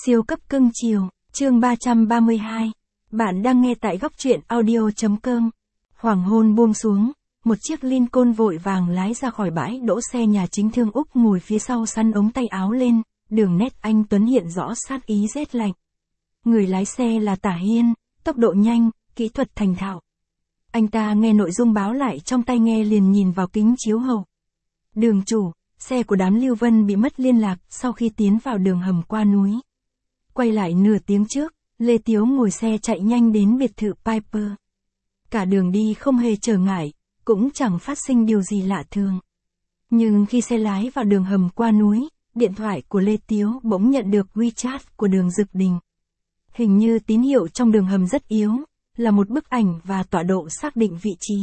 Siêu cấp cưng chiều, chương 332. Bạn đang nghe tại góc truyện audio.com. Hoàng hôn buông xuống, một chiếc Lincoln vội vàng lái ra khỏi bãi đỗ xe nhà chính thương Úc ngồi phía sau sắn ống tay áo lên, đường nét anh Tuấn hiện rõ sát ý rét lạnh. Người lái xe là Tả Hiên, tốc độ nhanh, kỹ thuật thành thạo. Anh ta nghe nội dung báo lại trong tai nghe liền nhìn vào kính chiếu hậu. Đường chủ, xe của đám Lưu Vân bị mất liên lạc sau khi tiến vào đường hầm qua núi. Quay lại nửa tiếng trước, Lê Tiếu ngồi xe chạy nhanh đến biệt thự Piper. Cả đường đi không hề trở ngại, cũng chẳng phát sinh điều gì lạ thường. Nhưng khi xe lái vào đường hầm qua núi, điện thoại của Lê Tiếu bỗng nhận được WeChat của Đường Dực Đình. Hình như tín hiệu trong đường hầm rất yếu, là một bức ảnh và tọa độ xác định vị trí.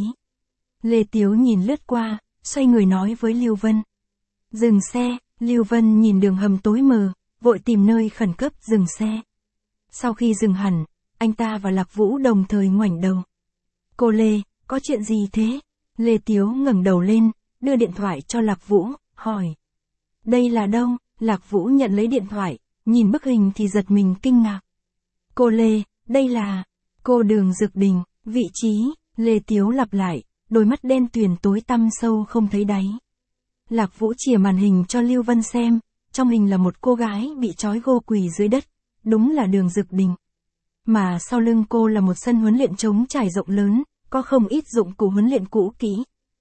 Lê Tiếu nhìn lướt qua, xoay người nói với Lưu Vân. Dừng xe, Lưu Vân nhìn đường hầm tối mờ, vội tìm nơi khẩn cấp dừng xe. Sau khi dừng hẳn, anh ta và Lạc Vũ đồng thời ngoảnh đầu. Cô Lê, có chuyện gì thế? Lê Tiếu ngẩng đầu lên, đưa điện thoại cho Lạc Vũ, hỏi. Đây là đâu? Lạc Vũ nhận lấy điện thoại, nhìn bức hình thì giật mình kinh ngạc. Cô Lê, đây là... Cô Đường Dực Đình, vị trí, Lê Tiếu lặp lại, đôi mắt đen tuyền tối tăm sâu không thấy đáy. Lạc Vũ chìa màn hình cho Lưu Vân xem, trong hình là một cô gái bị trói gô quỳ dưới đất, đúng là Đường Dực Đình. Mà sau lưng cô là một sân huấn luyện trống trải rộng lớn, có không ít dụng cụ huấn luyện cũ kỹ.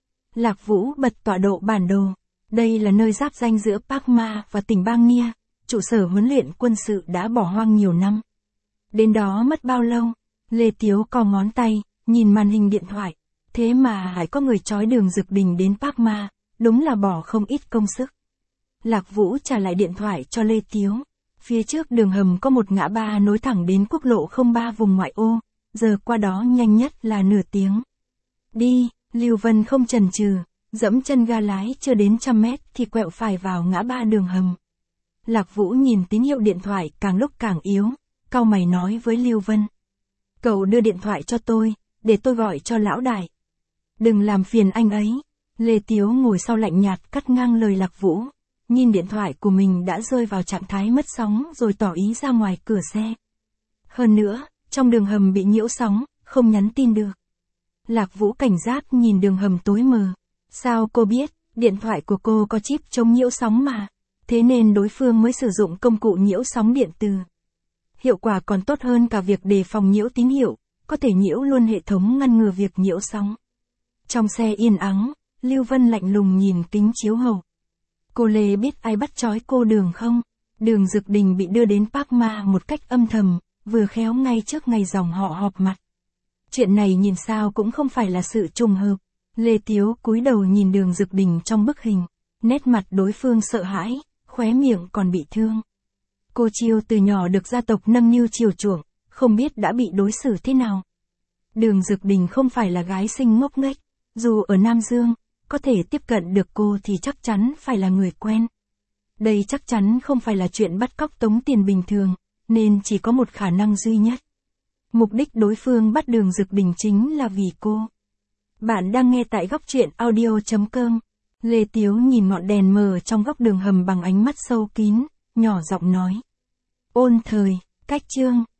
Lạc Vũ bật tọa độ bản đồ, đây là nơi giáp ranh giữa Park Ma và tỉnh Bang Nia, trụ sở huấn luyện quân sự đã bỏ hoang nhiều năm. Đến đó mất bao lâu? Lê Tiếu cò ngón tay, nhìn màn hình điện thoại, thế mà lại có người trói Đường Dực Đình đến Park Ma, đúng là bỏ không ít công sức. Lạc Vũ trả lại điện thoại cho Lê Tiếu. Phía trước đường hầm có một ngã ba nối thẳng đến quốc lộ 03 vùng ngoại ô, giờ qua đó nhanh nhất là nửa tiếng. Đi, Lưu Vân không chần chừ, dẫm chân ga lái chưa đến 100 mét thì quẹo phải vào ngã ba đường hầm. Lạc Vũ nhìn tín hiệu điện thoại càng lúc càng yếu, cau mày nói với Lưu Vân. Cậu đưa điện thoại cho tôi, để tôi gọi cho lão đại. Đừng làm phiền anh ấy. Lê Tiếu ngồi sau lạnh nhạt cắt ngang lời Lạc Vũ, nhìn điện thoại của mình đã rơi vào trạng thái mất sóng rồi tỏ ý ra ngoài cửa xe. Hơn nữa, trong đường hầm bị nhiễu sóng, không nhắn tin được. Lạc Vũ cảnh giác nhìn đường hầm tối mờ. Sao cô biết, điện thoại của cô có chip chống nhiễu sóng mà, thế nên đối phương mới sử dụng công cụ nhiễu sóng điện từ. Hiệu quả còn tốt hơn cả việc đề phòng nhiễu tín hiệu, có thể nhiễu luôn hệ thống ngăn ngừa việc nhiễu sóng. Trong xe yên ắng, Lưu Vân lạnh lùng nhìn kính chiếu hậu. Cô Lê biết ai bắt trói cô Đường không? Đường Dực Đình bị đưa đến Park Ma một cách âm thầm, vừa khéo ngay trước ngày dòng họ họp mặt. Chuyện này nhìn sao cũng không phải là sự trùng hợp. Lê Tiếu cúi đầu nhìn Đường Dực Đình trong bức hình, nét mặt đối phương sợ hãi, khóe miệng còn bị thương. Cô Chiêu từ nhỏ được gia tộc nâng niu chiều chuộng, không biết đã bị đối xử thế nào. Đường Dực Đình không phải là gái xinh ngốc nghếch, dù ở Nam Dương, có thể tiếp cận được cô thì chắc chắn phải là người quen. Đây chắc chắn không phải là chuyện bắt cóc tống tiền bình thường, nên chỉ có một khả năng duy nhất. Mục đích đối phương bắt Đường Dực Đình chính là vì cô. Bạn đang nghe tại góc truyện audio.com. Lê Tiếu nhìn ngọn đèn mờ trong góc đường hầm bằng ánh mắt sâu kín, nhỏ giọng nói. Ôn thời, cách chương.